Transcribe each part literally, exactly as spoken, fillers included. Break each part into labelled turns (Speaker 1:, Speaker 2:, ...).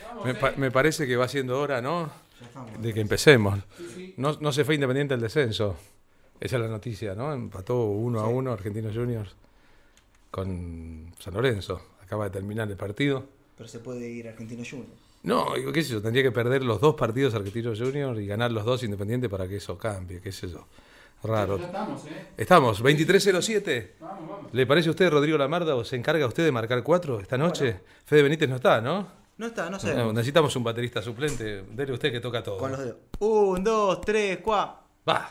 Speaker 1: Me, pa me parece que va siendo hora, ¿no? De que empecemos. No, no se fue Independiente el descenso. Esa es la noticia, ¿no? Empató uno a uno Argentinos Juniors con San Lorenzo. Acaba de terminar el partido.
Speaker 2: Pero se puede ir Argentinos Juniors.
Speaker 1: No, qué sé yo, tendría que perder los dos partidos Argentinos Juniors y ganar los dos Independiente para que eso cambie, qué sé yo. Raro.
Speaker 3: Ya estamos, ¿eh?
Speaker 1: Estamos, veintitrés cero siete.
Speaker 3: Vamos, vamos.
Speaker 1: ¿Le parece a usted, Rodrigo Lamarda, o se encarga usted de marcar cuatro esta noche? Bueno. Fede Benítez no está, ¿no?
Speaker 2: No está, no sé.
Speaker 1: No, necesitamos un baterista suplente. Dele usted que toca todo.
Speaker 2: Con los dedos. Un, dos, tres, cuatro.
Speaker 1: Va.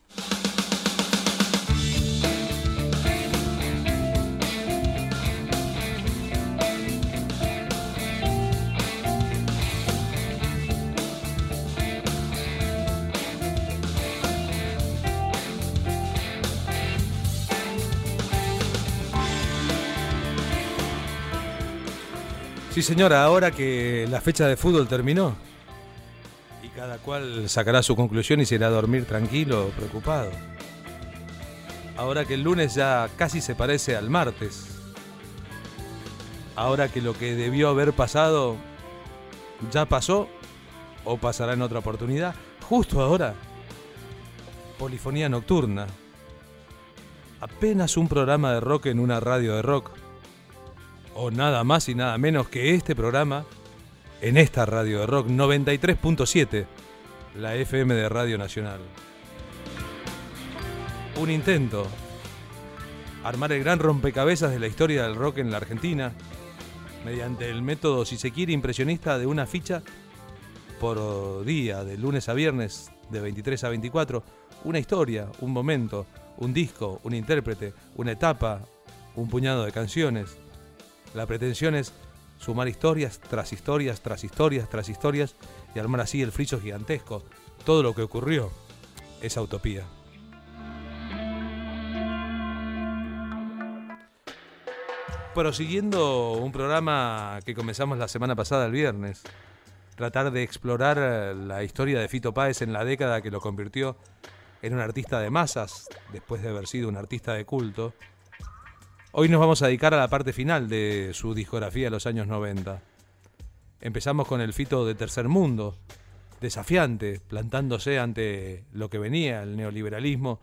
Speaker 1: Sí, señora, ahora que la fecha de fútbol terminó y cada cual sacará su conclusión y se irá a dormir tranquilo, preocupado. Ahora que el lunes ya casi se parece al martes. Ahora que lo que debió haber pasado ya pasó o pasará en otra oportunidad. Justo ahora, Polifonía Nocturna. Apenas un programa de rock en una radio de rock. O nada más y nada menos que este programa en esta radio de rock noventa y tres punto siete, la F M de Radio Nacional. Un intento, armar el gran rompecabezas de la historia del rock en la Argentina, mediante el método, si se quiere, impresionista de una ficha por día, de lunes a viernes, de veintitrés a veinticuatro, una historia, un momento, un disco, un intérprete, una etapa, un puñado de canciones. La pretensión es sumar historias tras historias, tras historias, tras historias y armar así el friso gigantesco. Todo lo que ocurrió, esa utopía. Prosiguiendo un programa que comenzamos la semana pasada, el viernes, tratar de explorar la historia de Fito Páez en la década que lo convirtió en un artista de masas, después de haber sido un artista de culto. Hoy nos vamos a dedicar a la parte final de su discografía de los años noventa. Empezamos con el Fito de Tercer Mundo, desafiante, plantándose ante lo que venía, el neoliberalismo,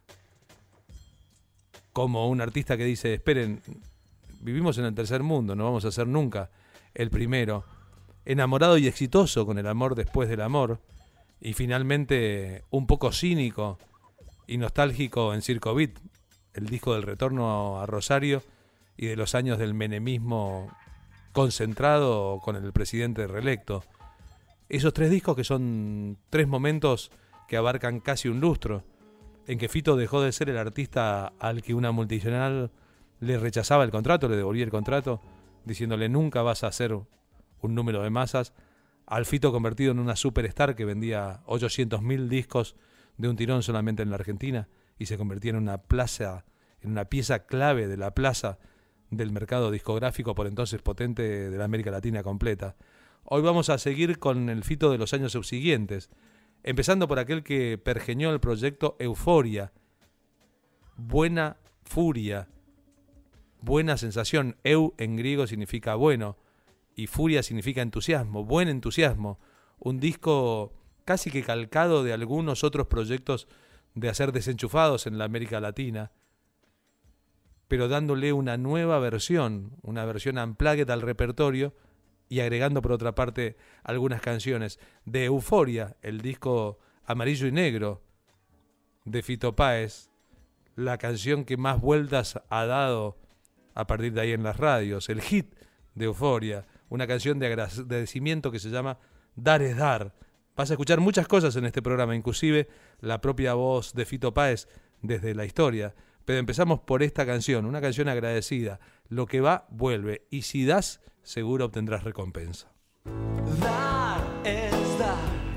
Speaker 1: como un artista que dice, esperen, vivimos en el tercer mundo, no vamos a ser nunca el primero. Enamorado y exitoso con el amor después del amor, y finalmente un poco cínico y nostálgico en Circo Beat, el disco del retorno a Rosario y de los años del menemismo concentrado con el presidente reelecto. Esos tres discos que son tres momentos que abarcan casi un lustro, en que Fito dejó de ser el artista al que una multinacional le rechazaba el contrato, le devolvía el contrato, diciéndole nunca vas a hacer un número de masas, al Fito convertido en una superstar que vendía ochocientos mil discos de un tirón solamente en la Argentina, y se convertía en una plaza, en una pieza clave de la plaza del mercado discográfico por entonces potente de la América Latina completa. Hoy vamos a seguir con el Fito de los años subsiguientes, empezando por aquel que pergeñó el proyecto Euforia, buena furia, buena sensación. Eu en griego significa bueno y furia significa entusiasmo, buen entusiasmo. Un disco casi que calcado de algunos otros proyectos de hacer desenchufados en la América Latina, pero dándole una nueva versión, una versión unplugged al repertorio y agregando por otra parte algunas canciones de Euforia, el disco amarillo y negro de Fito Páez, la canción que más vueltas ha dado a partir de ahí en las radios, el hit de Euforia, una canción de agradecimiento que se llama Dar es Dar. Vas a escuchar muchas cosas en este programa, inclusive la propia voz de Fito Páez desde la historia. Pero empezamos por esta canción, una canción agradecida. Lo que va, vuelve. Y si das, seguro obtendrás recompensa.
Speaker 4: Dar es dar.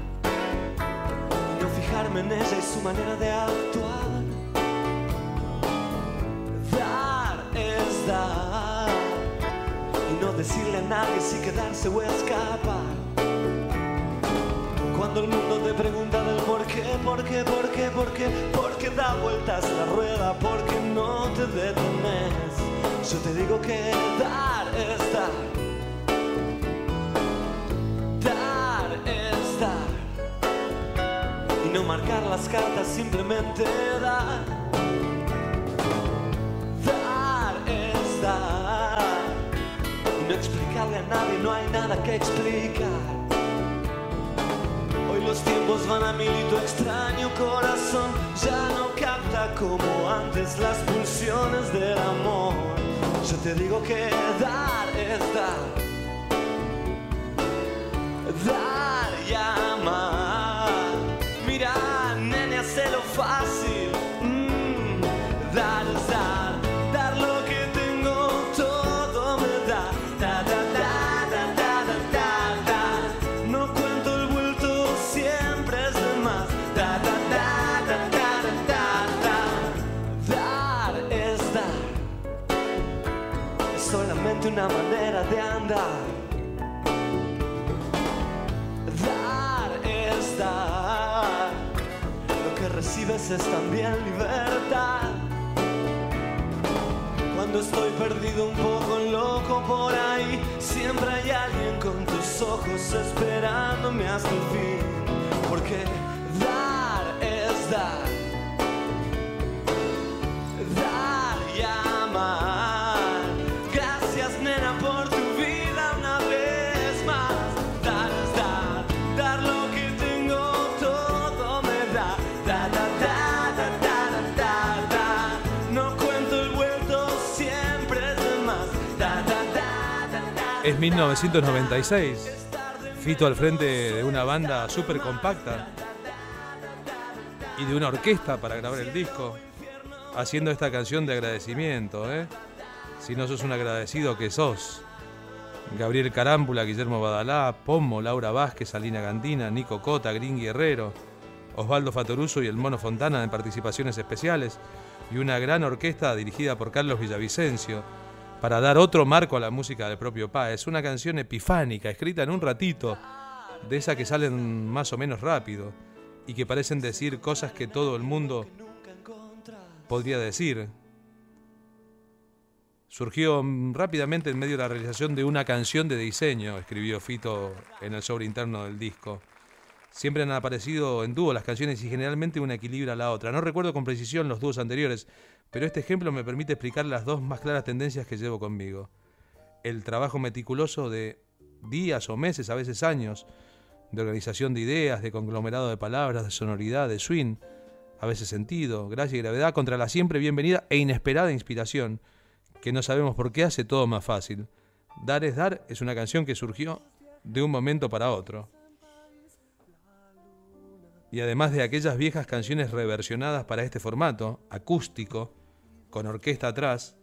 Speaker 4: Y no fijarme en ella y su manera de actuar. Dar es dar. Y no decirle a nadie si quedarse o escapar. Cuando el mundo te pregunta del por qué, por qué, por qué, por qué, por qué da vueltas la rueda, por qué no te detenes, yo te digo que dar es dar. no marcar las cartas, simplemente dar. Dar es dar. Y no explicarle a nadie, no hay nada que explicar. Hoy los tiempos van a mil y tu extraño corazón ya no capta como antes las pulsiones del amor. Yo te digo que dar es dar. Dar y amar. Mira, nene, hacelo fácil. Mm, dar es dar. Dar lo que tengo, todo me da. Da, da, da, da, da, da, da, da. No cuento el vuelto, siempre es de más. Da, da, da, da, da, da, da, da. Dar es dar. Es solamente una manera de andar. Recibes es también libertad. Cuando estoy perdido un poco loco por ahí, siempre hay alguien con tus ojos esperándome hasta el fin. Porque dar es dar. Dar y amar. Gracias, nena, por tu vida una vez más. Dar es dar. Dar lo que tengo, todo me da. Da, da, da, da, da, da, da. No cuento el vuelto, siempre es de más. Da, da, da, da, da.
Speaker 1: Es mil novecientos noventa y seis. Fito al frente de una banda súper compacta y de una orquesta para grabar el disco, haciendo esta canción de agradecimiento, ¿eh? Si no sos un agradecido, ¿qué sos? Gabriel Carámbula, Guillermo Badalá, Pomo, Laura Vázquez, Alina Gandina, Nico Cota, Green Guerrero, Osvaldo Fatoruso y el Mono Fontana en participaciones especiales, y una gran orquesta dirigida por Carlos Villavicencio para dar otro marco a la música del propio Páez. Una canción epifánica, escrita en un ratito, de esas que salen más o menos rápido y que parecen decir cosas que todo el mundo podría decir. Surgió rápidamente en medio de la realización de una canción de diseño, escribió Fito en el sobre interno del disco. Siempre han aparecido en dúo las canciones y generalmente una equilibra a la otra. No recuerdo con precisión los dúos anteriores, pero este ejemplo me permite explicar las dos más claras tendencias que llevo conmigo. El trabajo meticuloso de días o meses, a veces años, de organización de ideas, de conglomerado de palabras, de sonoridad, de swing, a veces sentido, gracia y gravedad, contra la siempre bienvenida e inesperada inspiración, que no sabemos por qué hace todo más fácil. Dar es dar es una canción que surgió de un momento para otro. Y además de aquellas viejas canciones reversionadas para este formato, acústico, con orquesta atrás,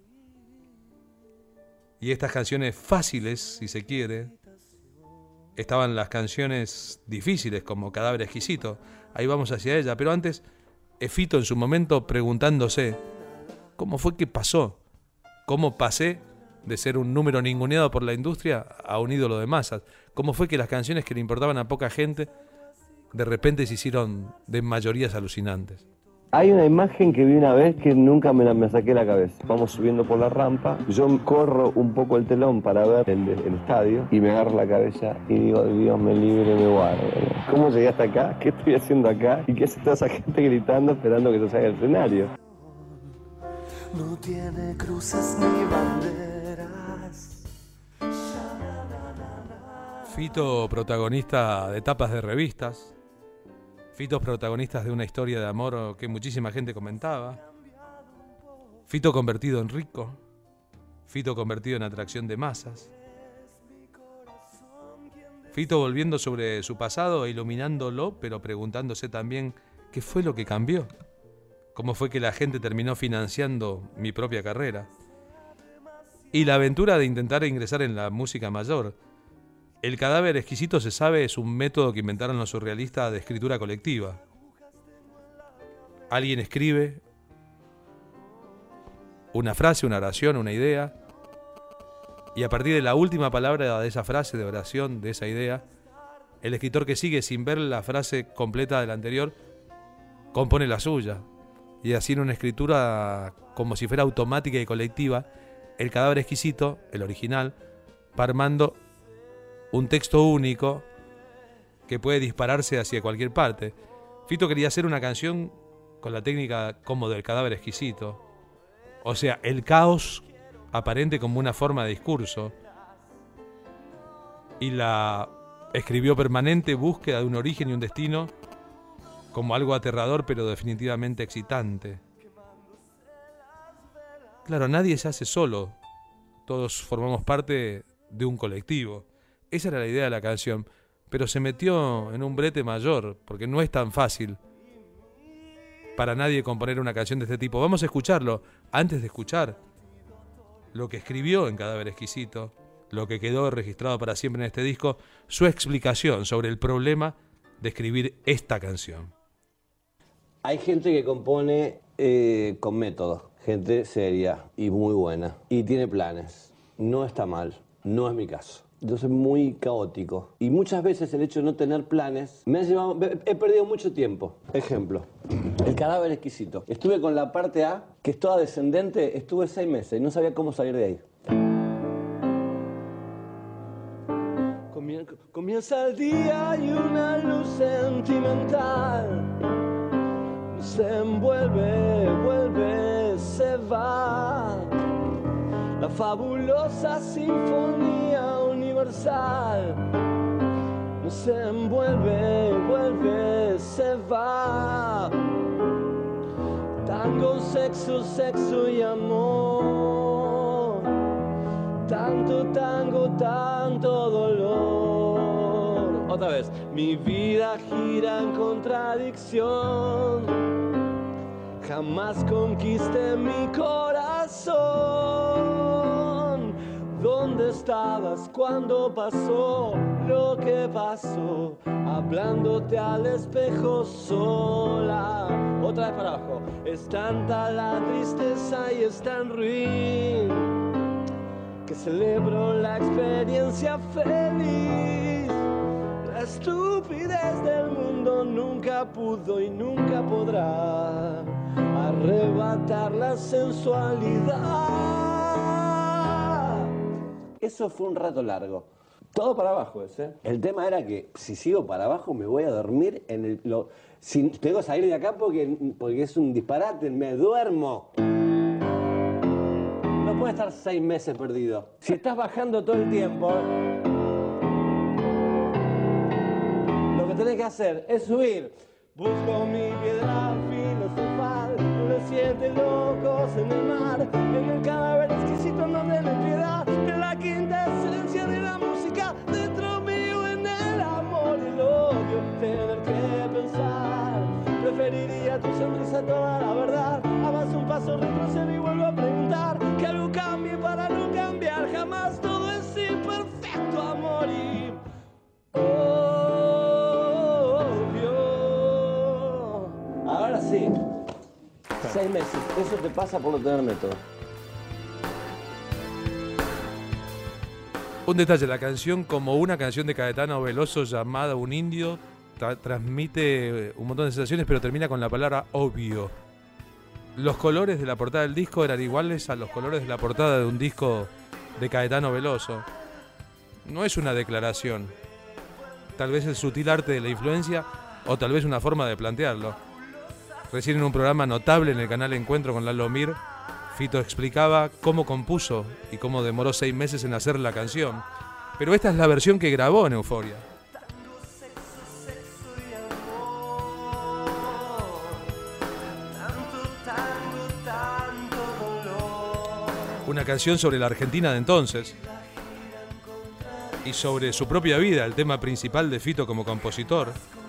Speaker 1: y estas canciones fáciles, si se quiere, estaban las canciones difíciles como Cadáver Exquisito. Ahí vamos hacia ella, pero antes, Fito en su momento preguntándose, ¿cómo fue que pasó? ¿Cómo pasé de ser un número ninguneado por la industria a un ídolo de masas? ¿Cómo fue que las canciones que le importaban a poca gente de repente se hicieron de mayorías alucinantes?
Speaker 3: Hay una imagen que vi una vez que nunca me la me saqué la cabeza. Vamos subiendo por la rampa, yo corro un poco el telón para ver el, el estadio y me agarro la cabeza y digo, Dios me libre, me guarde. ¿Cómo llegué hasta acá? ¿Qué estoy haciendo acá? ¿Y qué hace toda esa gente gritando esperando que yo salga del escenario?
Speaker 4: No tiene cruces ni banderas.
Speaker 1: Fito, protagonista de tapas de revistas. Fito, protagonistas de una historia de amor que muchísima gente comentaba. Fito convertido en rico. Fito convertido en atracción de masas. Fito volviendo sobre su pasado e iluminándolo, pero preguntándose también qué fue lo que cambió. Cómo fue que la gente terminó financiando mi propia carrera. Y la aventura de intentar ingresar en la música mayor. El Cadáver Exquisito, se sabe, es un método que inventaron los surrealistas de escritura colectiva. Alguien escribe una frase, una oración, una idea, y a partir de la última palabra de esa frase, de oración, de esa idea, el escritor que sigue, sin ver la frase completa de la anterior, compone la suya. Y así en una escritura como si fuera automática y colectiva, el Cadáver Exquisito, el original, va armando un texto único que puede dispararse hacia cualquier parte. Fito quería hacer una canción con la técnica como del Cadáver Exquisito. O sea, el caos aparente como una forma de discurso. Y la escribió permanente búsqueda de un origen y un destino como algo aterrador pero definitivamente excitante. Claro, nadie se hace solo. Todos formamos parte de un colectivo. Esa era la idea de la canción. Pero se metió en un brete mayor, porque no es tan fácil para nadie componer una canción de este tipo. Vamos a escucharlo antes de escuchar lo que escribió en Cadáver Exquisito, lo que quedó registrado para siempre en este disco, su explicación sobre el problema de escribir esta canción.
Speaker 3: Hay gente que compone eh, con método, gente seria y muy buena, y tiene planes. No está mal, no es mi caso. Yo soy muy caótico y muchas veces el hecho de no tener planes me ha llevado, he perdido mucho tiempo. Ejemplo, El Cadáver Exquisito. Estuve con la parte A, que es toda descendente, estuve seis meses y no sabía cómo salir de ahí. Comienza el día y una luz sentimental se envuelve, vuelve, se va. La fabulosa sinfonía universal se envuelve, vuelve, se va. Tango, sexo, sexo y amor. Tanto tango, tanto dolor. Otra vez. Mi vida gira en contradicción. Jamás conquisté mi corazón. ¿Dónde estabas cuando pasó lo que pasó? Hablándote al espejo sola. Otra vez para abajo. Es tanta la tristeza y es tan ruin que celebro la experiencia feliz. La estupidez del mundo nunca pudo y nunca podrá arrebatar la sensualidad. Eso fue un rato largo. Todo para abajo ese. El tema era que si sigo para abajo me voy a dormir en el... Lo, si, tengo que salir de acá porque, porque es un disparate, me duermo. No puedes estar seis meses perdido. Si estás bajando todo el tiempo, lo que tenés que hacer es subir. Busco mi piedra filosofal en los siete locos en el mar, en el cadáver exquisito en donde no hay piedad, en la quinta esencia de la música, dentro mío en el amor y el odio, tener que pensar. Preferiría tu sonrisa toda la verdad. Avanzo un paso, retrocedo y vuelvo a preguntar. Que algo cambie para no cambiar. Jamás todo es imperfecto, amor y obvio. Ahora sí. Seis meses. Eso te pasa por no tener método.
Speaker 1: Un detalle, la canción, como una canción de Caetano Veloso llamada Un Indio, tra transmite un montón de sensaciones, pero termina con la palabra obvio. Los colores de la portada del disco eran iguales a los colores de la portada de un disco de Caetano Veloso. No es una declaración, tal vez el sutil arte de la influencia o tal vez una forma de plantearlo. Recién en un programa notable en el canal Encuentro con Lalo Mir, Fito explicaba cómo compuso y cómo demoró seis meses en hacer la canción. Pero esta es la versión que grabó en Euforia. Una canción sobre la Argentina de entonces y sobre su propia vida, el tema principal de Fito como compositor.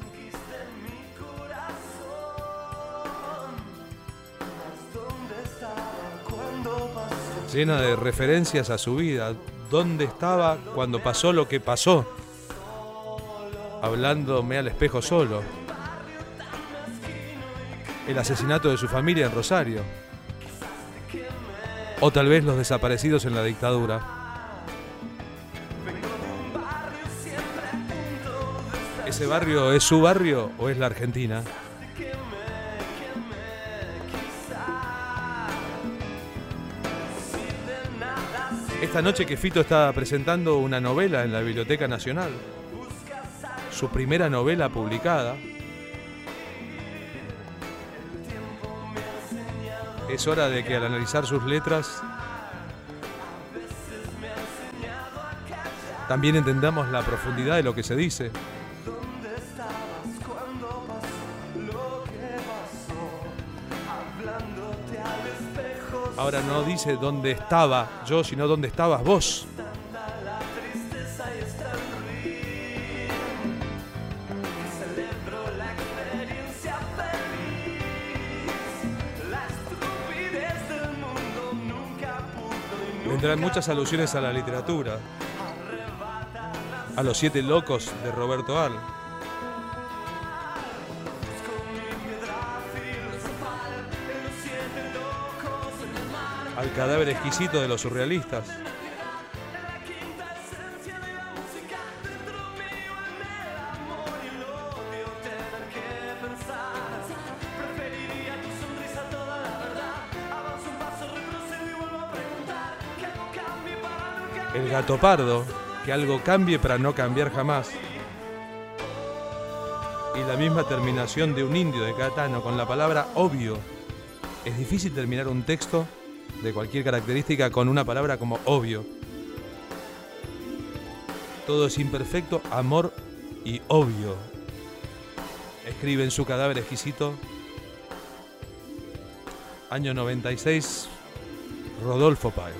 Speaker 1: Llena de referencias a su vida, dónde estaba cuando pasó lo que pasó, hablándome al espejo solo, el asesinato de su familia en Rosario, o tal vez los desaparecidos en la dictadura. ¿Ese barrio es su barrio o es la Argentina? Esta noche que Fito está presentando una novela en la Biblioteca Nacional, su primera novela publicada, Es hora de que al analizar sus letras también entendamos la profundidad de lo que se dice. Ahora no dice dónde estaba yo, sino dónde estabas vos. Vendrán muchas alusiones a la literatura, a los siete locos de Roberto Arlt. Al cadáver exquisito de los surrealistas. El gato pardo, que algo cambie para no cambiar jamás. Y la misma terminación de un indio de Catano con la palabra obvio. Es difícil terminar un texto de cualquier característica con una palabra como obvio. Todo es imperfecto, amor y obvio. Escribe en su cadáver exquisito. Año noventa y seis, Rodolfo Páez.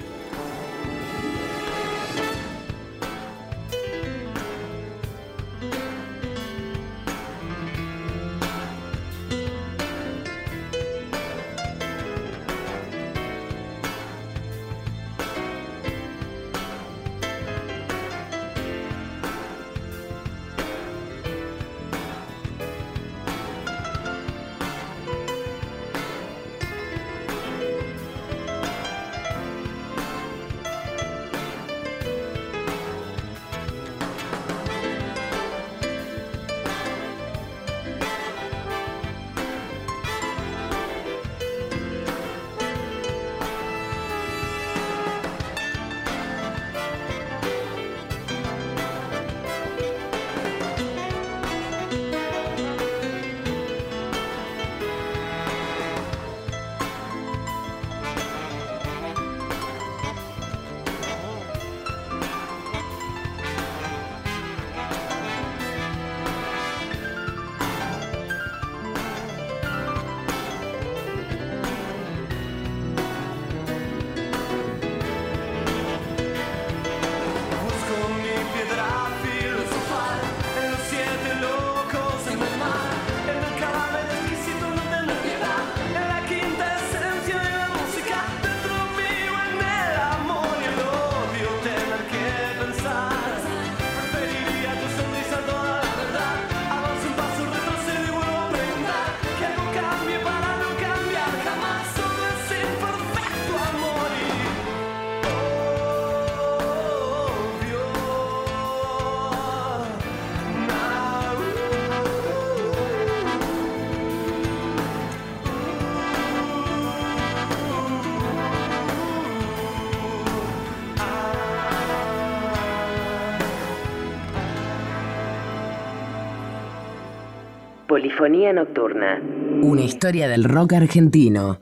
Speaker 5: Polifonía Nocturna. Una historia del rock argentino.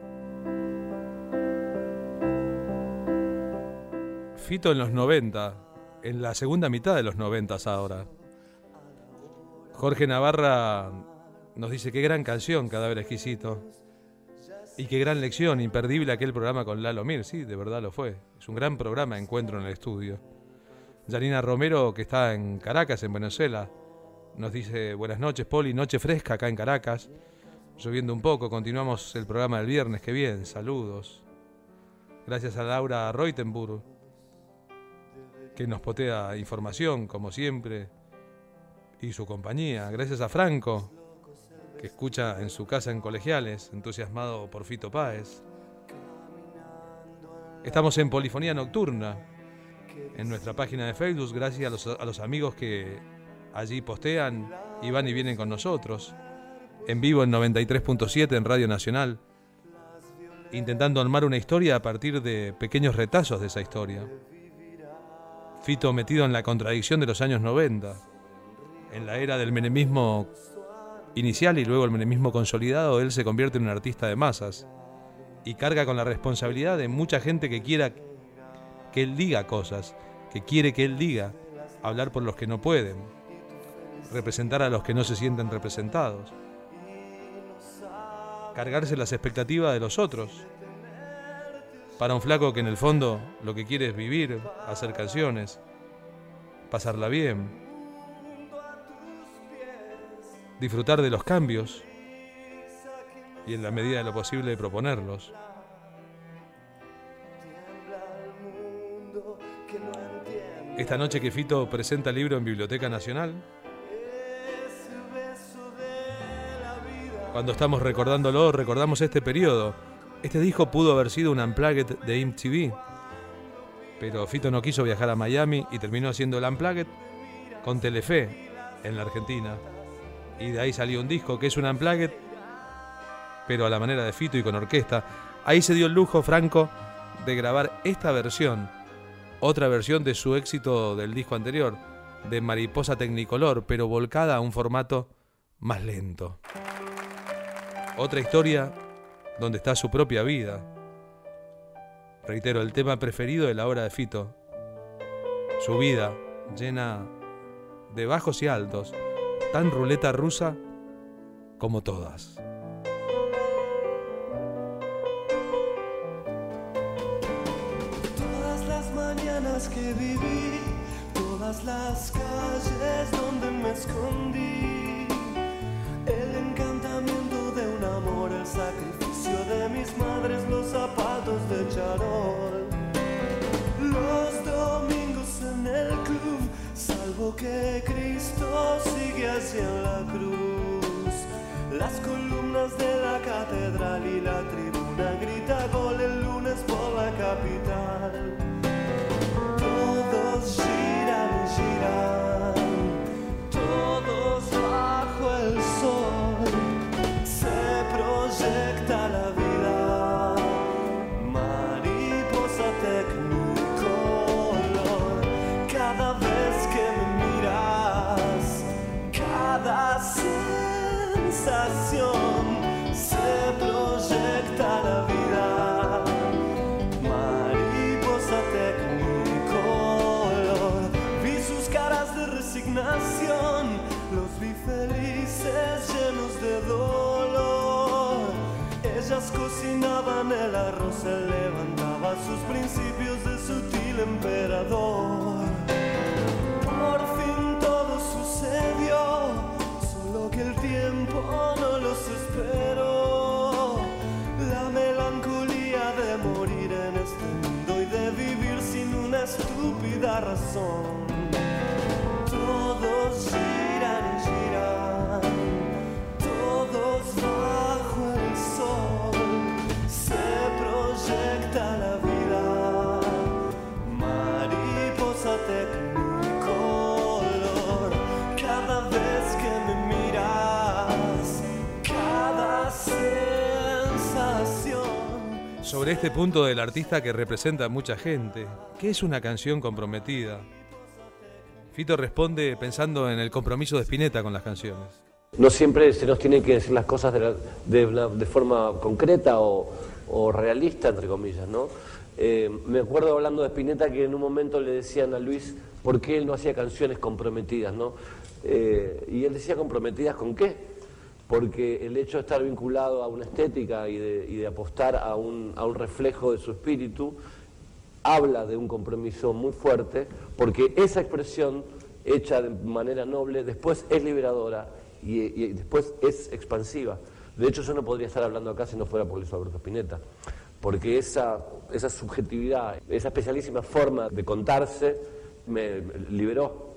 Speaker 1: Fito en los noventa, en la segunda mitad de los noventas ahora. Jorge Navarra nos dice qué gran canción, Cadáver Exquisito. Y qué gran lección, imperdible aquel programa con Lalo Mir. Sí, de verdad lo fue. Es un gran programa, Encuentro en el Estudio. Yanina Romero, que está en Caracas, en Venezuela, nos dice buenas noches, Poli, noche fresca acá en Caracas. Lloviendo un poco, continuamos el programa del viernes, qué bien, saludos. Gracias a Laura Reutenburg, que nos potea información, como siempre, y su compañía. Gracias a Franco, que escucha en su casa en Colegiales, entusiasmado por Fito Páez. Estamos en Polifonía Nocturna, en nuestra página de Facebook, gracias a los, a los amigos que allí postean y van y vienen con nosotros. En vivo en noventa y tres punto siete en Radio Nacional, intentando armar una historia a partir de pequeños retazos de esa historia. Fito metido en la contradicción de los años noventa, en la era del menemismo inicial y luego el menemismo consolidado, él se convierte en un artista de masas. y carga con la responsabilidad de mucha gente que quiera que él diga cosas, que quiere que él diga, hablar por los que no pueden, representar a los que no se sienten representados, cargarse las expectativas de los otros. Para un flaco que en el fondo lo que quiere es vivir, hacer canciones, pasarla bien, disfrutar de los cambios y en la medida de lo posible proponerlos. Esta noche que Fito presenta el libro en Biblioteca Nacional, cuando estamos recordándolo, recordamos este periodo. Este disco pudo haber sido un Unplugged de M T V, pero Fito no quiso viajar a Miami y terminó haciendo el Unplugged con Telefe en la Argentina. Y de ahí salió un disco que es un Unplugged, pero a la manera de Fito y con orquesta. Ahí se dio el lujo Franco de grabar esta versión, otra versión de su éxito del disco anterior, de Mariposa Tecnicolor, pero volcada a un formato más lento. Otra historia donde está su propia vida. Reitero, el tema preferido de la obra de Fito. Su vida llena de bajos y altos, tan ruleta rusa como todas.
Speaker 4: Todas las mañanas que viví, todas las calles donde me escondí, el encantamiento de un amor, el sacrificio de mis madres, los zapatos de charol, los domingos en el club, salvo que Cristo sigue hacia la cruz, las columnas de la catedral y la tribuna grita gol el lunes por la capital. Todos giran, giran, todos bajo el sol, se proyecta la vida, mariposa tecnicolor, cada vez que me miras, cada sensación, se proyecta la vida, mariposa tecnicolor, vi sus caras de resignación, los vi felices llenos de dolor. Ellas cocinaban el arroz, él levantaba sus principios de sutil emperador. Por fin todo sucedió, solo que el tiempo no los esperó. La melancolía de morir en este mundo y de vivir sin una estúpida razón. Todos giran y giran, todos bajo el sol, se proyecta la vida, mariposa tecnicolor, cada vez que me miras, cada sensación.
Speaker 1: Sobre este punto del artista que representa a mucha gente, ¿qué es una canción comprometida? Fito responde pensando en el compromiso de Spinetta con las canciones.
Speaker 6: No siempre se nos tienen que decir las cosas de, la, de, la, de forma concreta o, o realista, entre comillas, ¿no? Eh, me acuerdo hablando de Spinetta que en un momento le decían a Luis por qué él no hacía canciones comprometidas, ¿no? Eh, y él decía, ¿comprometidas con qué? Porque el hecho de estar vinculado a una estética y de, y de apostar a un, a un reflejo de su espíritu habla de un compromiso muy fuerte, porque esa expresión hecha de manera noble después es liberadora y, y después es expansiva. De hecho, yo no podría estar hablando acá si no fuera por Luis Alberto Spinetta, porque esa, esa subjetividad, esa especialísima forma de contarse me liberó.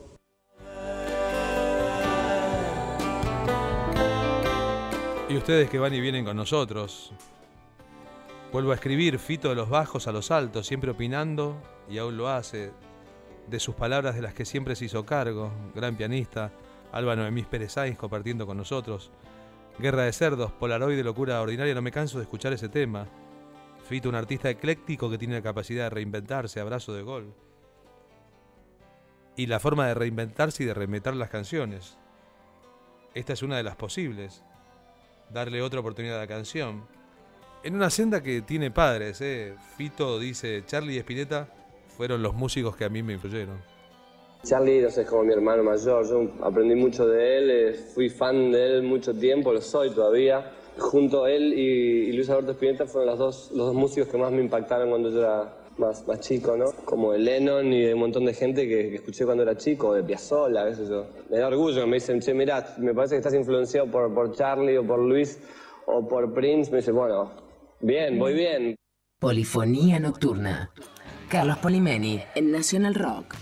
Speaker 1: Y ustedes que van y vienen con nosotros, vuelvo a escribir, Fito de los bajos a los altos, siempre opinando, y aún lo hace, de sus palabras de las que siempre se hizo cargo, gran pianista, Alba Noemí Pérez Sainz compartiendo con nosotros, Guerra de Cerdos, Polaroid de Locura Ordinaria, no me canso de escuchar ese tema. Fito, un artista ecléctico que tiene la capacidad de reinventarse, abrazo de gol. Y la forma de reinventarse y de reinventar las canciones. Esta es una de las posibles, darle otra oportunidad a la canción. En una senda que tiene padres, ¿eh? Fito dice, Charlie y Spinetta fueron los músicos que a mí me influyeron.
Speaker 6: Charlie, no sé, es como mi hermano mayor, yo aprendí mucho de él, eh, fui fan de él mucho tiempo, lo soy todavía. Junto a él y, y Luis Alberto Spinetta fueron los dos, los dos músicos que más me impactaron cuando yo era más, más chico, ¿no? Como de Lennon y de un montón de gente que, que escuché cuando era chico, de Piazzolla, a veces yo. Me da orgullo, me dicen, che, mirá, me parece que estás influenciado por, por Charlie o por Luis o por Prince. Me dice, bueno, bien, voy bien.
Speaker 5: Polifonía nocturna. Carlos Polimeni en Nacional Rock.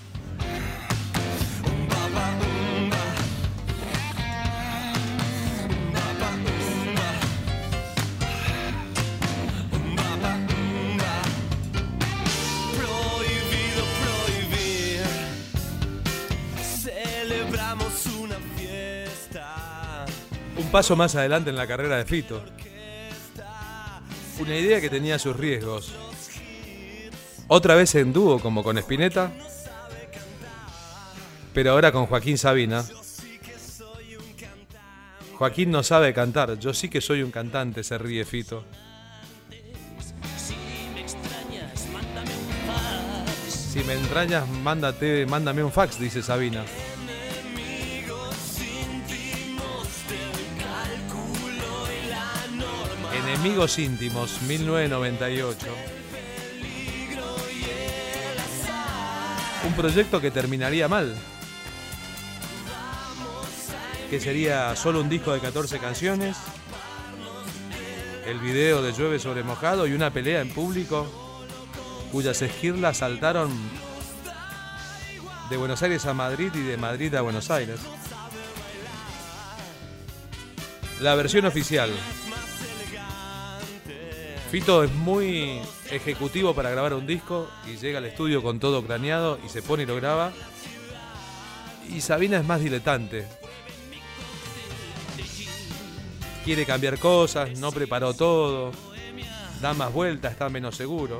Speaker 4: Prohibido prohibir. Celebramos una fiesta.
Speaker 1: Un paso más adelante en la carrera de Fito. Una idea que tenía sus riesgos. Otra vez en dúo como con Spinetta, pero ahora con Joaquín Sabina. Joaquín no sabe cantar, yo sí que soy un cantante, se ríe Fito. Si me entrañas, mándate, mándame un fax, dice Sabina. Enemigos íntimos, mil novecientos noventa y ocho. Un proyecto que terminaría mal. Que sería solo un disco de catorce canciones. El video de Llueve sobre mojado y una pelea en público cuyas esquirlas saltaron de Buenos Aires a Madrid y de Madrid a Buenos Aires. La versión oficial. Fito es muy ejecutivo para grabar un disco y llega al estudio con todo craneado y se pone y lo graba. Y Sabina es más diletante. Quiere cambiar cosas, no preparó todo, da más vueltas, está menos seguro.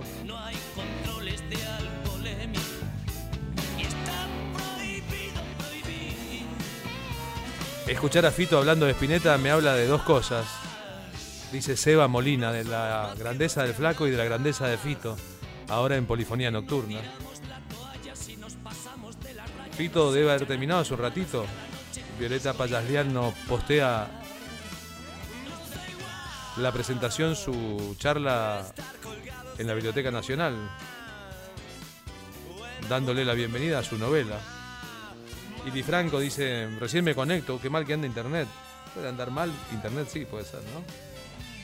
Speaker 1: Escuchar a Fito hablando de Spinetta me habla de dos cosas. Dice Seba Molina, de la grandeza del Flaco y de la grandeza de Fito, ahora en Polifonía Nocturna. Fito debe haber terminado hace un ratito. Violeta Payaslian nos postea la presentación, su charla en la Biblioteca Nacional, dándole la bienvenida a su novela. Y Di Franco dice, recién me conecto, qué mal que anda internet. Puede andar mal, internet sí, puede ser, ¿no?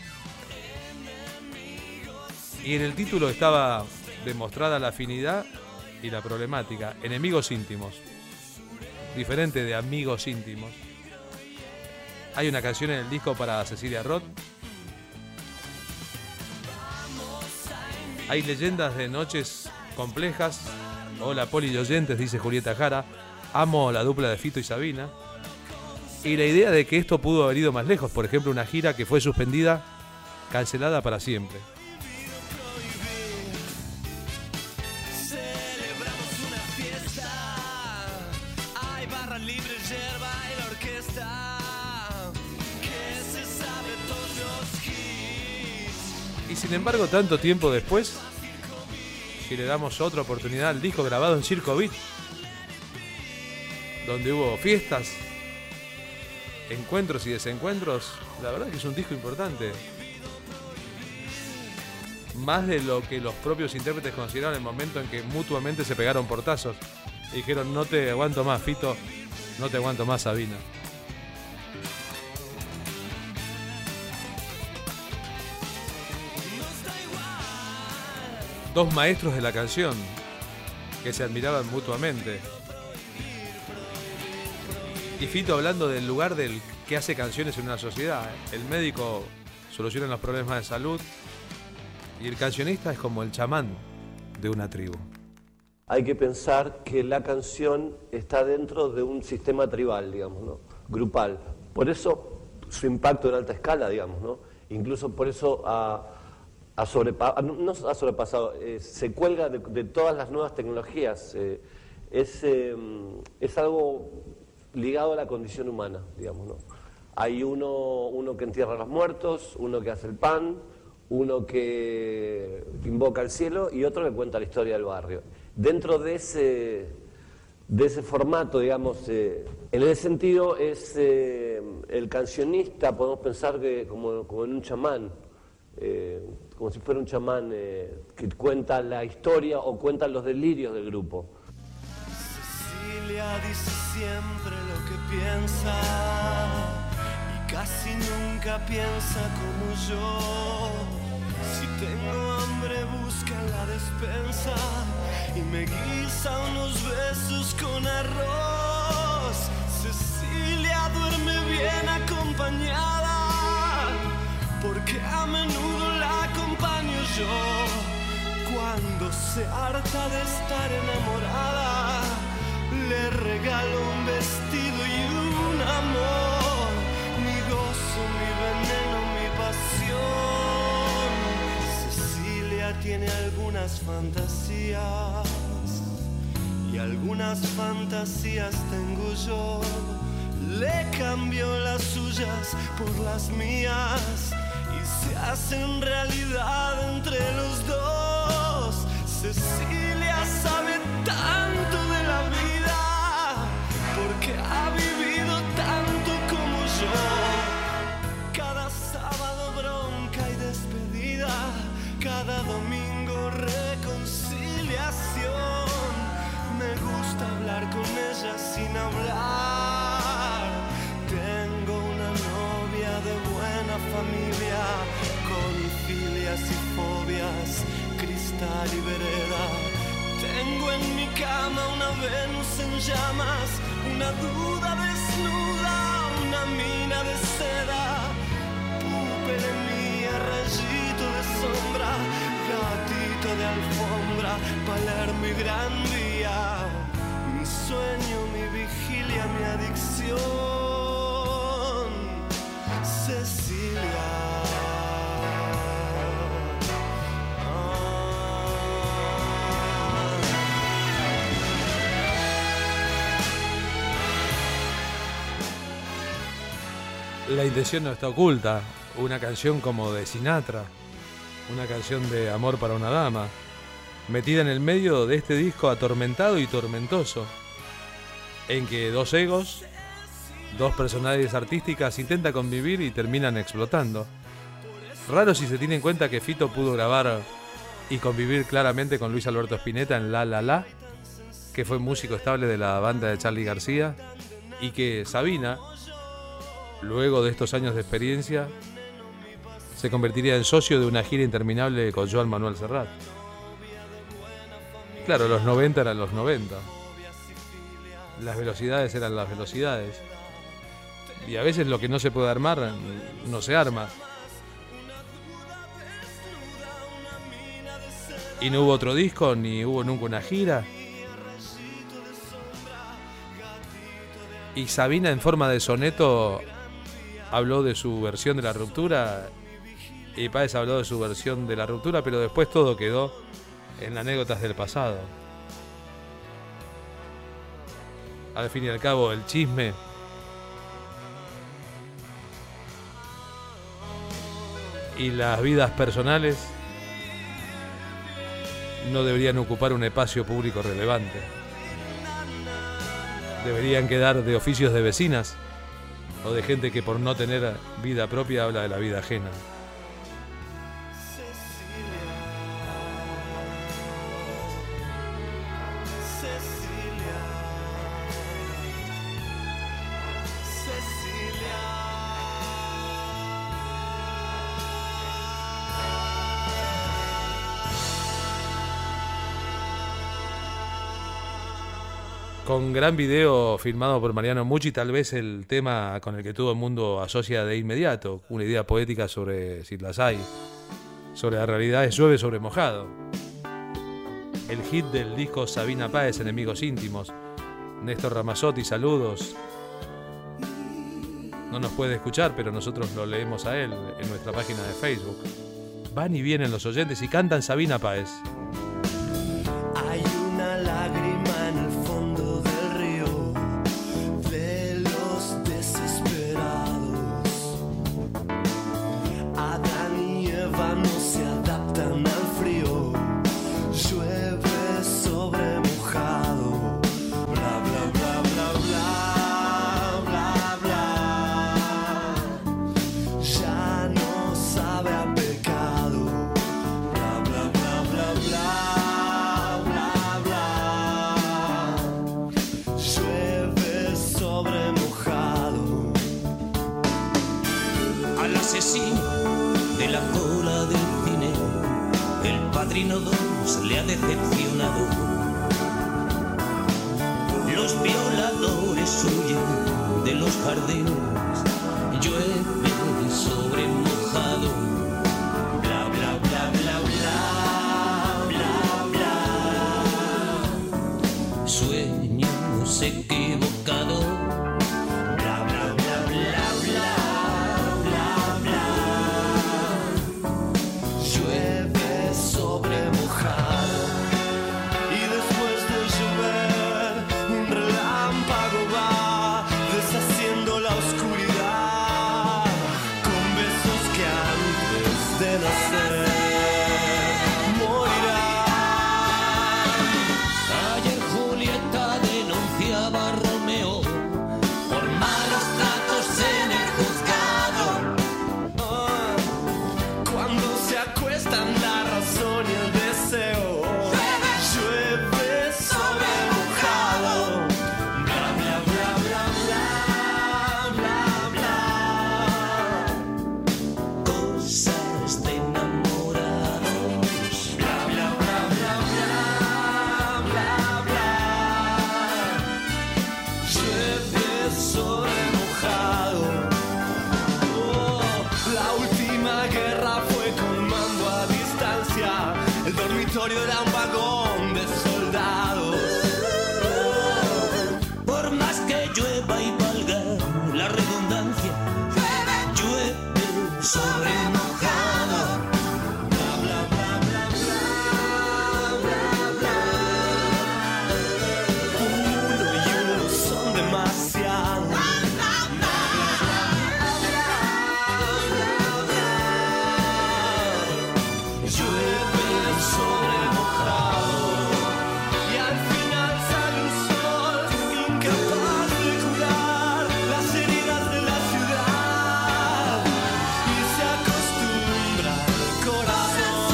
Speaker 1: Y en el título estaba demostrada la afinidad y la problemática. Enemigos íntimos. Diferente de amigos íntimos. Hay una canción en el disco para Cecilia Roth. Hay leyendas de noches complejas. Hola Poli de oyentes, dice Julieta Jara. Amo la dupla de Fito y Sabina. Y la idea de que esto pudo haber ido más lejos. Por ejemplo, una gira que fue suspendida, cancelada para siempre. Y sin embargo, tanto tiempo después, si le damos otra oportunidad al disco grabado en Circo Beat, donde hubo fiestas, encuentros y desencuentros, la verdad es que es un disco importante. Más de lo que los propios intérpretes consideraron en el momento en que mutuamente se pegaron portazos. Y dijeron, no te aguanto más, Fito, no te aguanto más, Sabina. Dos maestros de la canción que se admiraban mutuamente. Y Fito hablando del lugar del que hace canciones en una sociedad. El médico soluciona los problemas de salud y el cancionista es como el chamán de una tribu.
Speaker 6: Hay que pensar que la canción está dentro de un sistema tribal, digamos, ¿no? Grupal. Por eso su impacto en alta escala, digamos, ¿no? Incluso por eso ha, ha sobrepasado, no ha sobrepasado, eh, se cuelga de, de todas las nuevas tecnologías. Eh, es, eh, es algo ligado a la condición humana, digamos, ¿no? Hay uno, uno que entierra a los muertos, uno que hace el pan, uno que invoca al cielo y otro que cuenta la historia del barrio. Dentro de ese, de ese formato, digamos, eh, en ese sentido es eh, el cancionista, podemos pensar que como, como en un chamán, eh, como si fuera un chamán eh, que cuenta la historia o cuenta los delirios del grupo.
Speaker 4: Cecilia dice siempre lo que piensa y casi nunca piensa como yo. Si tengo hambre busca en la despensa y me guisa unos besos con arroz. Cecilia duerme bien acompañada porque a menudo la acompaño yo. Cuando se harta de estar enamorada, le regalo un vestido y un amor, mi gozo, mi veneno, mi pasión. Cecilia tiene algunas fantasías y algunas fantasías tengo yo. Le cambio las suyas por las mías y se hacen realidad entre los dos. Cecilia sabe tanto de la vida porque ha vivido tanto como yo. Cada sábado bronca y despedida, cada domingo reconciliación. Me gusta hablar con ella sin hablar. Tengo una novia de buena familia, con filias y fobias, cristal y vereda. Tengo en mi cama una Venus en llamas, una duda desnuda, una mina de seda. Púpere mía, rayito de sombra, gatito de alfombra, Palermo y Gran Vía. Mi sueño, mi vigilia, mi adicción, Cecilia.
Speaker 1: La intención no está oculta. Una canción como de Sinatra, una canción de amor para una dama, metida en el medio de este disco atormentado y tormentoso, en que dos egos, dos personalidades artísticas intentan convivir y terminan explotando. Raro si se tiene en cuenta que Fito pudo grabar y convivir claramente con Luis Alberto Spinetta en La La La, que fue músico estable de la banda de Charly García, y que Sabina, luego de estos años de experiencia, se convertiría en socio de una gira interminable con Joan Manuel Serrat. Claro, los noventa eran los noventa. Las velocidades eran las velocidades. Y a veces lo que no se puede armar, no se arma. Y no hubo otro disco, ni hubo nunca una gira. Y Sabina, en forma de soneto, habló de su versión de la ruptura, y Páez habló de su versión de la ruptura, pero después todo quedó en anécdotas del pasado. Al fin y al cabo, el chisme y las vidas personales no deberían ocupar un espacio público relevante. Deberían quedar de oficios de vecinas o de gente que por no tener vida propia habla de la vida ajena. Con gran video filmado por Mariano Mucci, tal vez el tema con el que todo el mundo asocia de inmediato, una idea poética sobre, si las hay, sobre la realidad es Llueve sobre mojado. El hit del disco Sabina Páez, Enemigos íntimos. Néstor Ramazzotti, saludos. No nos puede escuchar, pero nosotros lo leemos a él en nuestra página de Facebook. Van y vienen los oyentes y cantan Sabina Páez.
Speaker 4: Hay una lágrima en el fondo del río de los desesperados. Adán y Eva no
Speaker 7: de la cola del cine, El Padrino dos le ha decepcionado. Los violadores huyen de los jardines, llueve sobre mojado. Bla bla bla bla bla bla bla. Sueños equivocados. Bla bla bla bla bla bla bla. Llueve sobre mojado. Y después de llover un relámpago va deshaciendo la oscuridad con besos que antes de nacer morirán. Ayer Julieta denunciaba a Romeo por malos tratos en el juzgado. Ah, cuando se acuestan la razón y el deseo, llueve sobre mojado. Bla bla bla bla bla bla bla. Cosas de enamorados. Bla bla bla bla bla bla bla. Llueve sobre mojado. Oh, la última guerra fue con mando a distancia. El dormitorio era un vagón de soldados. Por más que llueva y valga la redundancia, llueve sobre mojado. Bla bla bla bla bla bla bla. Uno y uno son demasiados. Llueve sobre mojado. Y al final sale un sol incapaz de curar las heridas de la ciudad. Y se acostumbra el corazón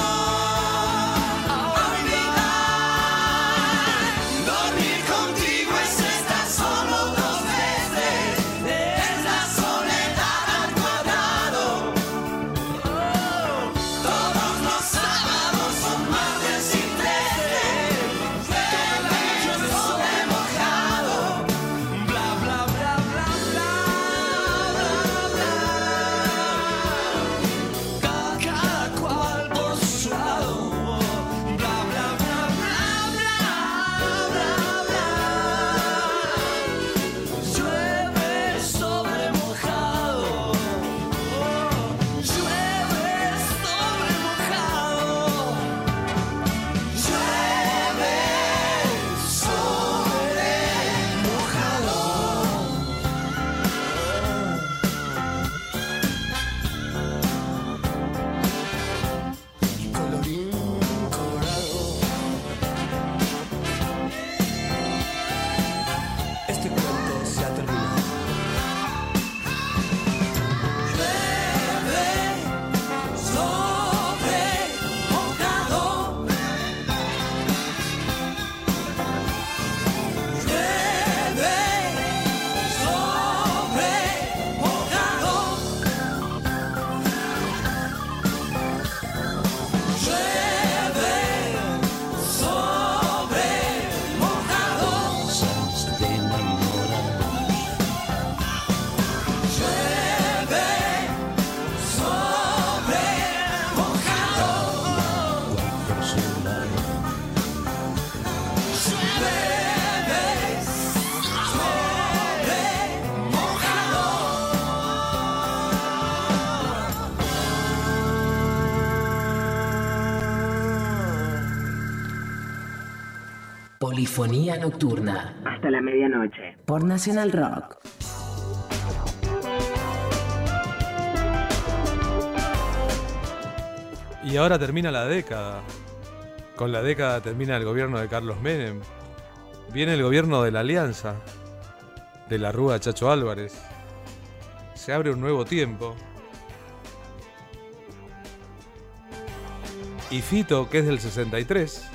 Speaker 7: a olvidar. Dormir contigo es estar solo dos veces. Es la soledad al cuadrado. Oh, todos los sábados son martes y trece. Llueve sobre mojado. Bla bla bla bla bla bla bla. Cada cual por su lado. Bla bla bla bla bla bla bla. Llueve sobre mojado. Llueve sobre mojado. Llueve sobre mojado. Colorín colorado. Este cuento se ha terminado. Llueve sobre mojado. Llueve sobre mojado. Llueve sobre mojado. Cosas de enamorados. Llueve sobre mojado. Por su lado. Llueve sobre mojado.
Speaker 5: Polifonía nocturna. Hasta la medianoche. Por Nacional Rock.
Speaker 1: Y ahora termina la década. Con la década termina el gobierno de Carlos Menem. Viene el gobierno de la Alianza, de la Rúa Chacho Álvarez. Se abre un nuevo tiempo. Y Fito, que es del sesenta y tres,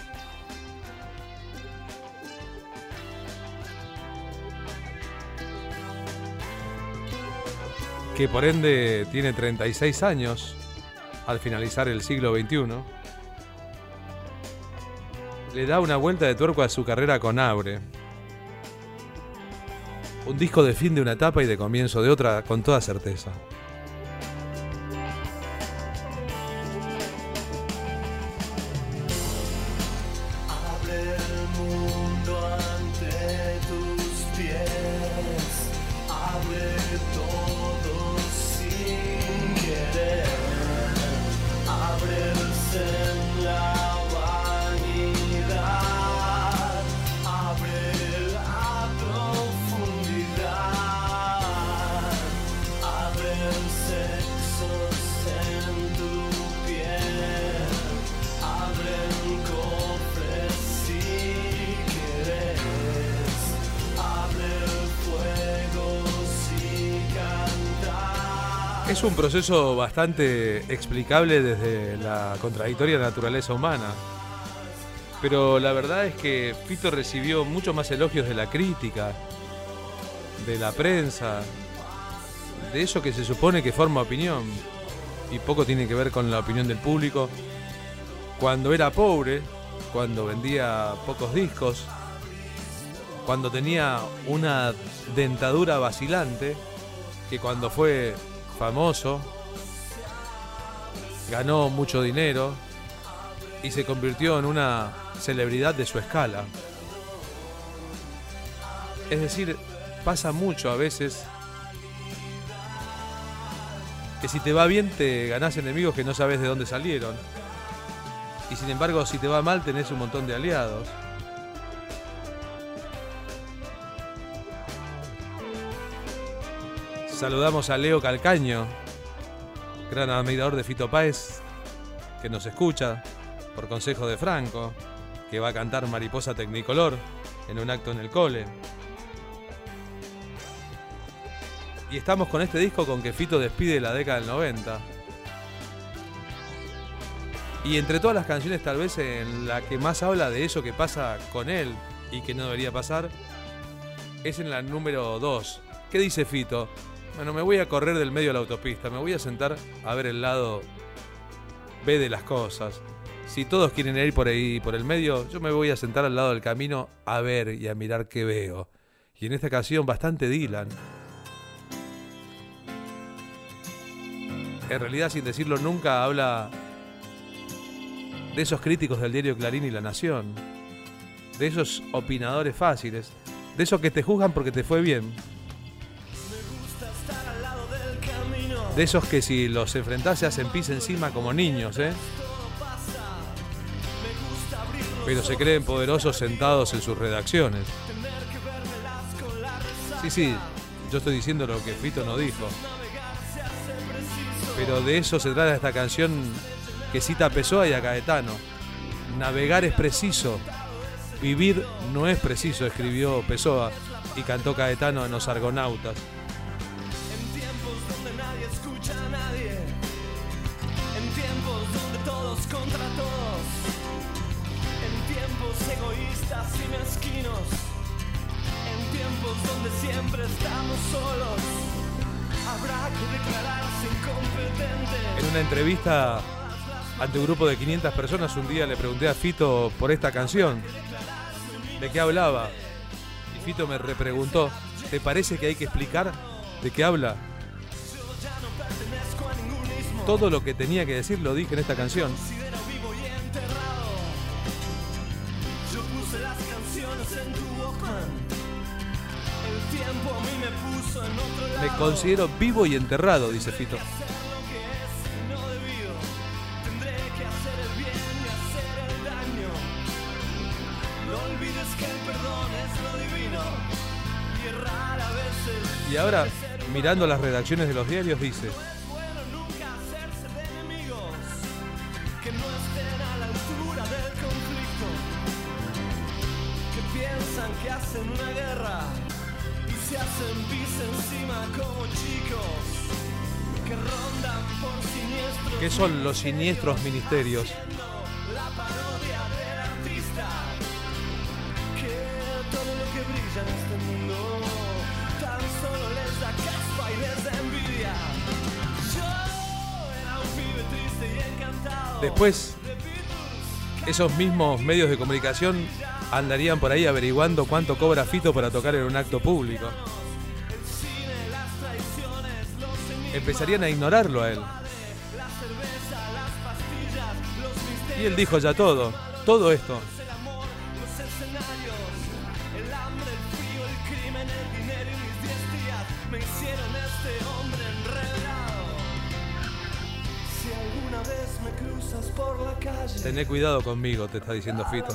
Speaker 1: que por ende tiene treinta y seis años, al finalizar el siglo veintiuno, le da una vuelta de tuerca a su carrera con Abre. Un disco de fin de una etapa y de comienzo de otra, con toda certeza.
Speaker 7: Abre el mundo ante tus pies, abre todo sin querer, ábrese en la vanidad, abre la profundidad, abre sexos en tu piel, abre un cofre si quieres, abre el fuego si cantar.
Speaker 1: Es un proceso bastante explicable desde la contradictoria naturaleza humana. Pero la verdad es que Fito recibió mucho más elogios de la crítica, de la prensa, de eso que se supone que forma opinión, y poco tiene que ver con la opinión del público. Cuando era pobre, cuando vendía pocos discos, cuando tenía una dentadura vacilante, que cuando fue famoso, ganó mucho dinero y se convirtió en una celebridad de su escala. Es decir, pasa mucho a veces que si te va bien te ganás enemigos que no sabes de dónde salieron, y sin embargo si te va mal tenés un montón de aliados. Saludamos a Leo Calcaño, gran admirador de Fito Páez, que nos escucha por consejo de Franco, que va a cantar Mariposa Tecnicolor en un acto en el cole. Y estamos con este disco con que Fito despide la década del noventa. Y entre todas las canciones, tal vez en la que más habla de eso que pasa con él y que no debería pasar, es en la número dos. ¿Qué dice Fito? Bueno, me voy a correr del medio de la autopista, me voy a sentar a ver el lado B de las cosas. Si todos quieren ir por ahí, por el medio, yo me voy a sentar al lado del camino a ver y a mirar qué veo. Y en esta ocasión bastante Dylan. En realidad, sin decirlo nunca, habla de esos críticos del diario Clarín y La Nación, de esos opinadores fáciles, de esos que te juzgan porque te fue bien, de esos que si los enfrentás se hacen pis encima como niños, ¿eh? Pero se creen poderosos sentados en sus redacciones. Sí, sí, yo estoy diciendo lo que Fito no dijo. Pero de eso se trata esta canción que cita a Pessoa y a Caetano. Navegar es preciso, vivir no es preciso, escribió Pessoa y cantó Caetano en Los Argonautas.
Speaker 7: En tiempos donde nadie escucha a nadie, en tiempos donde todos contra todos, en tiempos egoístas y mezquinos, en tiempos donde siempre estamos solos, habrá que declararse incompetente.
Speaker 1: En una entrevista ante un grupo de quinientas personas, un día le pregunté a Fito por esta canción, de qué hablaba, y Fito me repreguntó, ¿te parece que hay que explicar de qué habla? Todo lo que tenía que decir lo dije en esta canción.
Speaker 7: Yo puse las canciones en tu Walkman, el tiempo a mí me puso en otro lado.
Speaker 1: Me considero vivo y enterrado, dice Fito. Y ahora, mirando las redacciones de los diarios, dice:
Speaker 7: Bueno, nunca hacerse de enemigos que no estén a la altura del conflicto, que piensan que hacen una guerra y se hacen pis encima como chicos, que rondan por siniestros.
Speaker 1: ¿Qué son los siniestros ministerios?
Speaker 7: La parodia del artista, que todo lo que brilla en este mundo tan solo les da caspa y les da envidia. Yo era un pibe triste y
Speaker 1: Después, esos mismos medios de comunicación andarían por ahí averiguando cuánto cobra Fito para tocar en un acto público. Empezarían a ignorarlo a él. Y él dijo ya todo, todo esto. Tené cuidado conmigo, te está diciendo Fito.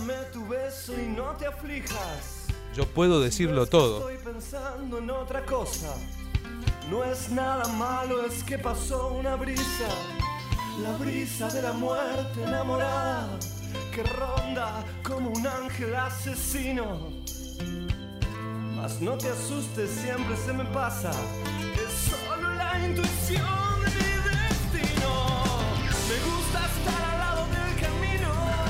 Speaker 1: Yo puedo decirlo todo.
Speaker 7: Estoy pensando en otra cosa. No es nada malo, es que pasó una brisa. La brisa de la muerte enamorada que ronda como un ángel asesino. Mas no te asustes, siempre se me pasa. Es solo la intuición de mi destino. Me gusta estar al lado del camino,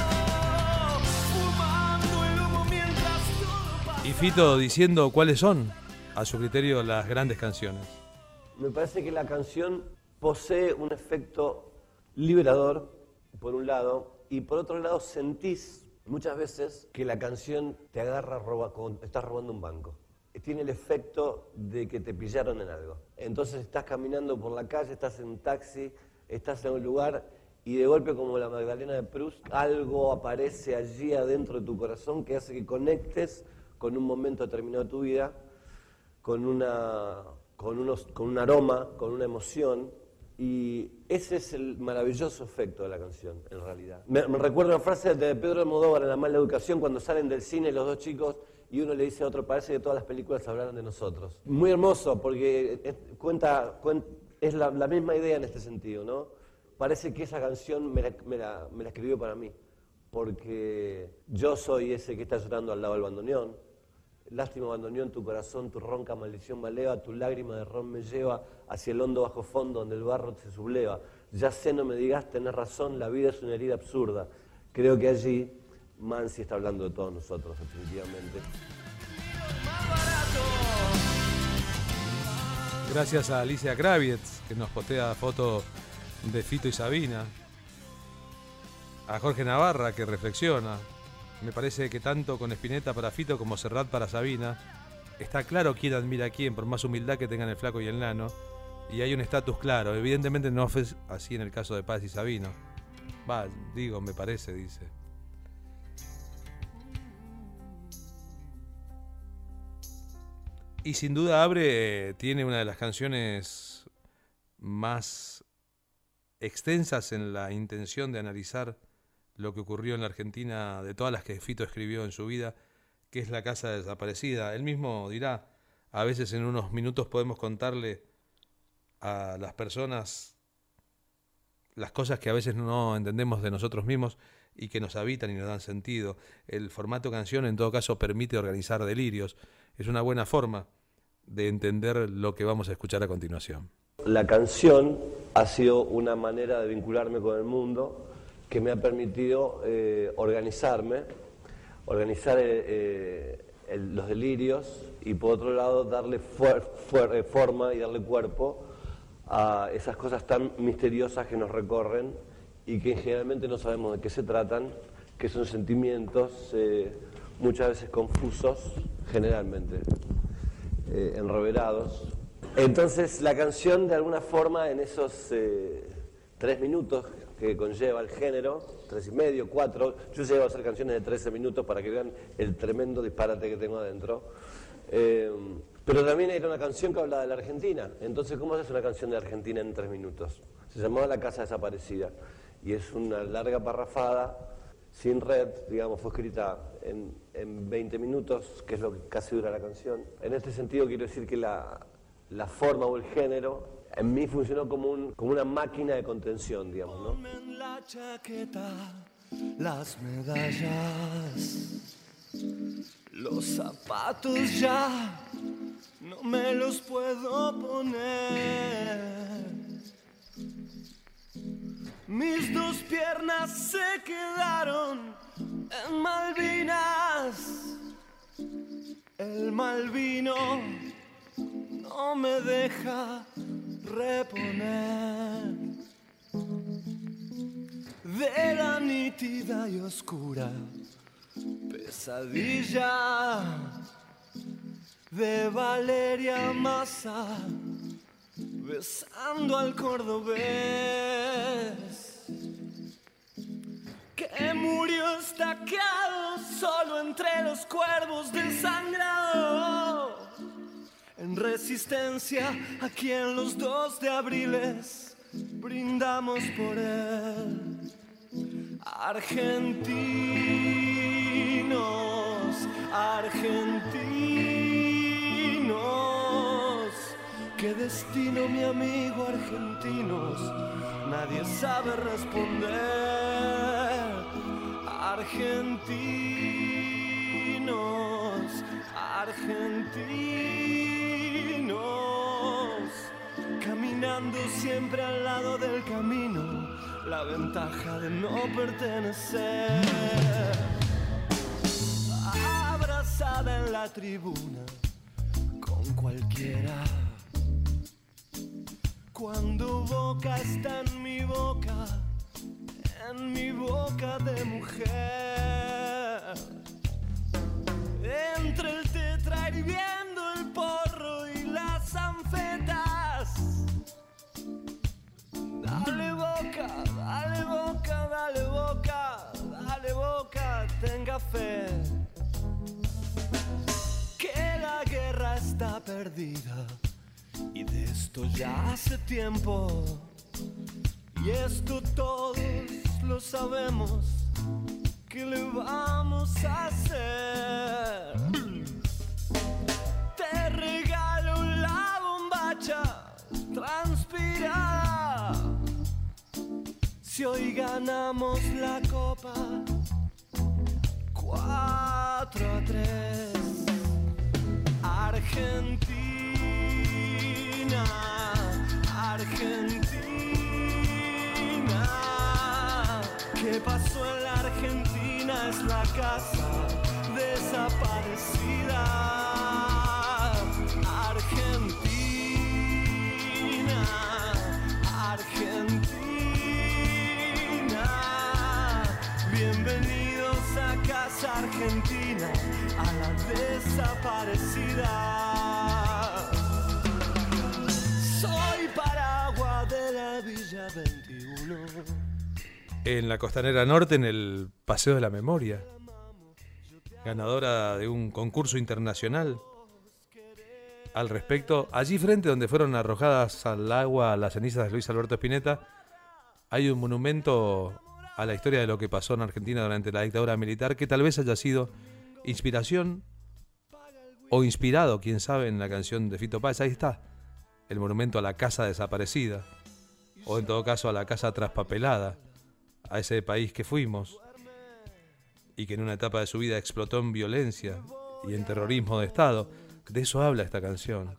Speaker 7: fumando el humo mientras todo pasa.
Speaker 1: Y Fito diciendo cuáles son, a su criterio, las grandes canciones.
Speaker 6: Me parece que la canción posee un efecto liberador, por un lado, y por otro lado sentís muchas veces que la canción te agarra, roba, como estás robando un banco. Tiene el efecto de que te pillaron en algo. Entonces estás caminando por la calle, estás en un taxi, estás en un lugar y de golpe, como la Magdalena de Proust, algo aparece allí adentro de tu corazón que hace que conectes con un momento determinado de tu vida, con una, con unos, con un aroma, con una emoción. Y ese es el maravilloso efecto de la canción, en realidad. Me, me recuerdo una frase de Pedro Almodóvar en La Mala Educación, cuando salen del cine los dos chicos y uno le dice a otro, parece que todas las películas hablaran de nosotros. Muy hermoso, porque es, cuenta, cuenta, es la, la misma idea en este sentido, ¿no? Parece que esa canción me la, me, la, me la escribió para mí, porque yo soy ese que está llorando al lado del bandoneón. Lástima bandoneón, tu corazón, tu ronca maldición me eleva, tu lágrima de ron me lleva hacia el hondo bajo fondo donde el barro se subleva. Ya sé, no me digas, tenés razón, la vida es una herida absurda. Creo que allí Mansi está hablando de todos nosotros, definitivamente.
Speaker 1: Gracias a Alicia Kravitz, que nos postea fotos de Fito y Sabina. A Jorge Navarra, que reflexiona. Me parece que tanto con Spinetta para Fito como Serrat para Sabina, está claro quién admira a quién, por más humildad que tengan el flaco y el nano, y hay un estatus claro. Evidentemente no fue así en el caso de Paz y Sabino. Va, digo, me parece, dice. Y sin duda Abre tiene una de las canciones más extensas en la intención de analizar lo que ocurrió en la Argentina, de todas las que Fito escribió en su vida, que es La Casa Desaparecida. Él mismo dirá, a veces en unos minutos podemos contarle a las personas las cosas que a veces no entendemos de nosotros mismos y que nos habitan y nos dan sentido. El formato canción, en todo caso, permite organizar delirios. Es una buena forma de entender lo que vamos a escuchar a continuación.
Speaker 6: La canción ha sido una manera de vincularme con el mundo que me ha permitido eh, organizarme, organizar eh, el, los delirios y por otro lado darle fuer, fuer, forma y darle cuerpo a esas cosas tan misteriosas que nos recorren y que generalmente no sabemos de qué se tratan, que son sentimientos eh, muchas veces confusos, generalmente eh, enreverados. Entonces la canción de alguna forma en esos eh, tres minutos que conlleva el género, tres y medio, cuatro, yo llego a hacer canciones de trece minutos para que vean el tremendo disparate que tengo adentro. Eh, pero también era una canción que hablaba de la Argentina. Entonces, ¿cómo haces una canción de Argentina en tres minutos? Se llamaba La Casa Desaparecida y es una larga parrafada sin red, digamos, fue escrita en, en veinte minutos, que es lo que casi dura la canción. En este sentido quiero decir que la, la forma o el género en mí funcionó como, un, como una máquina de contención, digamos, ¿no?
Speaker 7: Ponme en la chaqueta las medallas, los zapatos ya no me los puedo poner. Mis dos piernas se quedaron en Malvinas. El Malvino no me deja reponer. de la nítida y oscura pesadilla de Valeria Massa besando al cordobés que murió estaqueado solo entre los cuervos desangrados en resistencia a quien los dos de abriles brindamos por él. Argentinos, argentinos, qué destino mi amigo argentinos, nadie sabe responder. Argentinos, argentinos, caminando siempre al lado del camino, la ventaja de no pertenecer. Abrazada en la tribuna con cualquiera, cuando boca está en mi boca, en mi boca de mujer, entre el tetra hirviendo, el porro y las anfetas. Dale boca, dale boca, dale boca, dale boca, tenga fe, que la guerra está perdida y de esto ya hace tiempo, y esto todos lo sabemos. ¿Qué le vamos a hacer? Te regalo la bombacha transpirada. Si hoy ganamos la copa cuatro a tres. Argentina, Argentina, ¿qué pasó en la Argentina? Es la casa desaparecida. Argentina, Argentina, bienvenidos a casa Argentina, a la desaparecida. Soy Paragua de la Villa veintiuno.
Speaker 1: En la Costanera Norte, en el Paseo de la Memoria, ganadora de un concurso internacional al respecto. Allí frente, donde fueron arrojadas al agua las cenizas de Luis Alberto Spinetta, hay un monumento a la historia de lo que pasó en Argentina durante la dictadura militar, que tal vez haya sido inspiración o inspirado, quién sabe, en la canción de Fito Páez. Ahí está el monumento a la casa desaparecida, o en todo caso a la casa traspapelada, a ese país que fuimos y que en una etapa de su vida explotó en violencia y en terrorismo de Estado. De eso habla esta canción,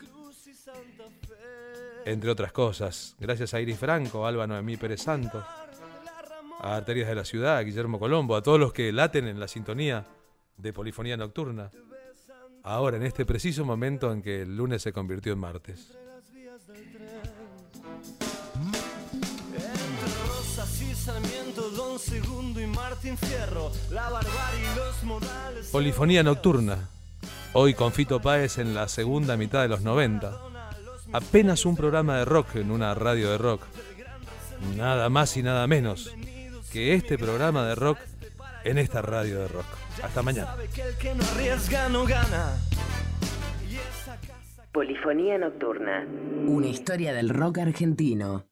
Speaker 1: entre otras cosas. Gracias a Iris Franco, Alba Noemí Pérez Santos, a Arterias de la Ciudad, a Guillermo Colombo, a todos los que laten en la sintonía de Polifonía Nocturna, ahora en este preciso momento en que el lunes se convirtió en martes. Polifonía Nocturna, hoy con Fito Páez en la segunda mitad de los noventa. Apenas un programa de rock en una radio de rock. Nada más y nada menos que este programa de rock en esta radio de rock. Hasta mañana.
Speaker 5: Polifonía Nocturna, una historia del rock argentino.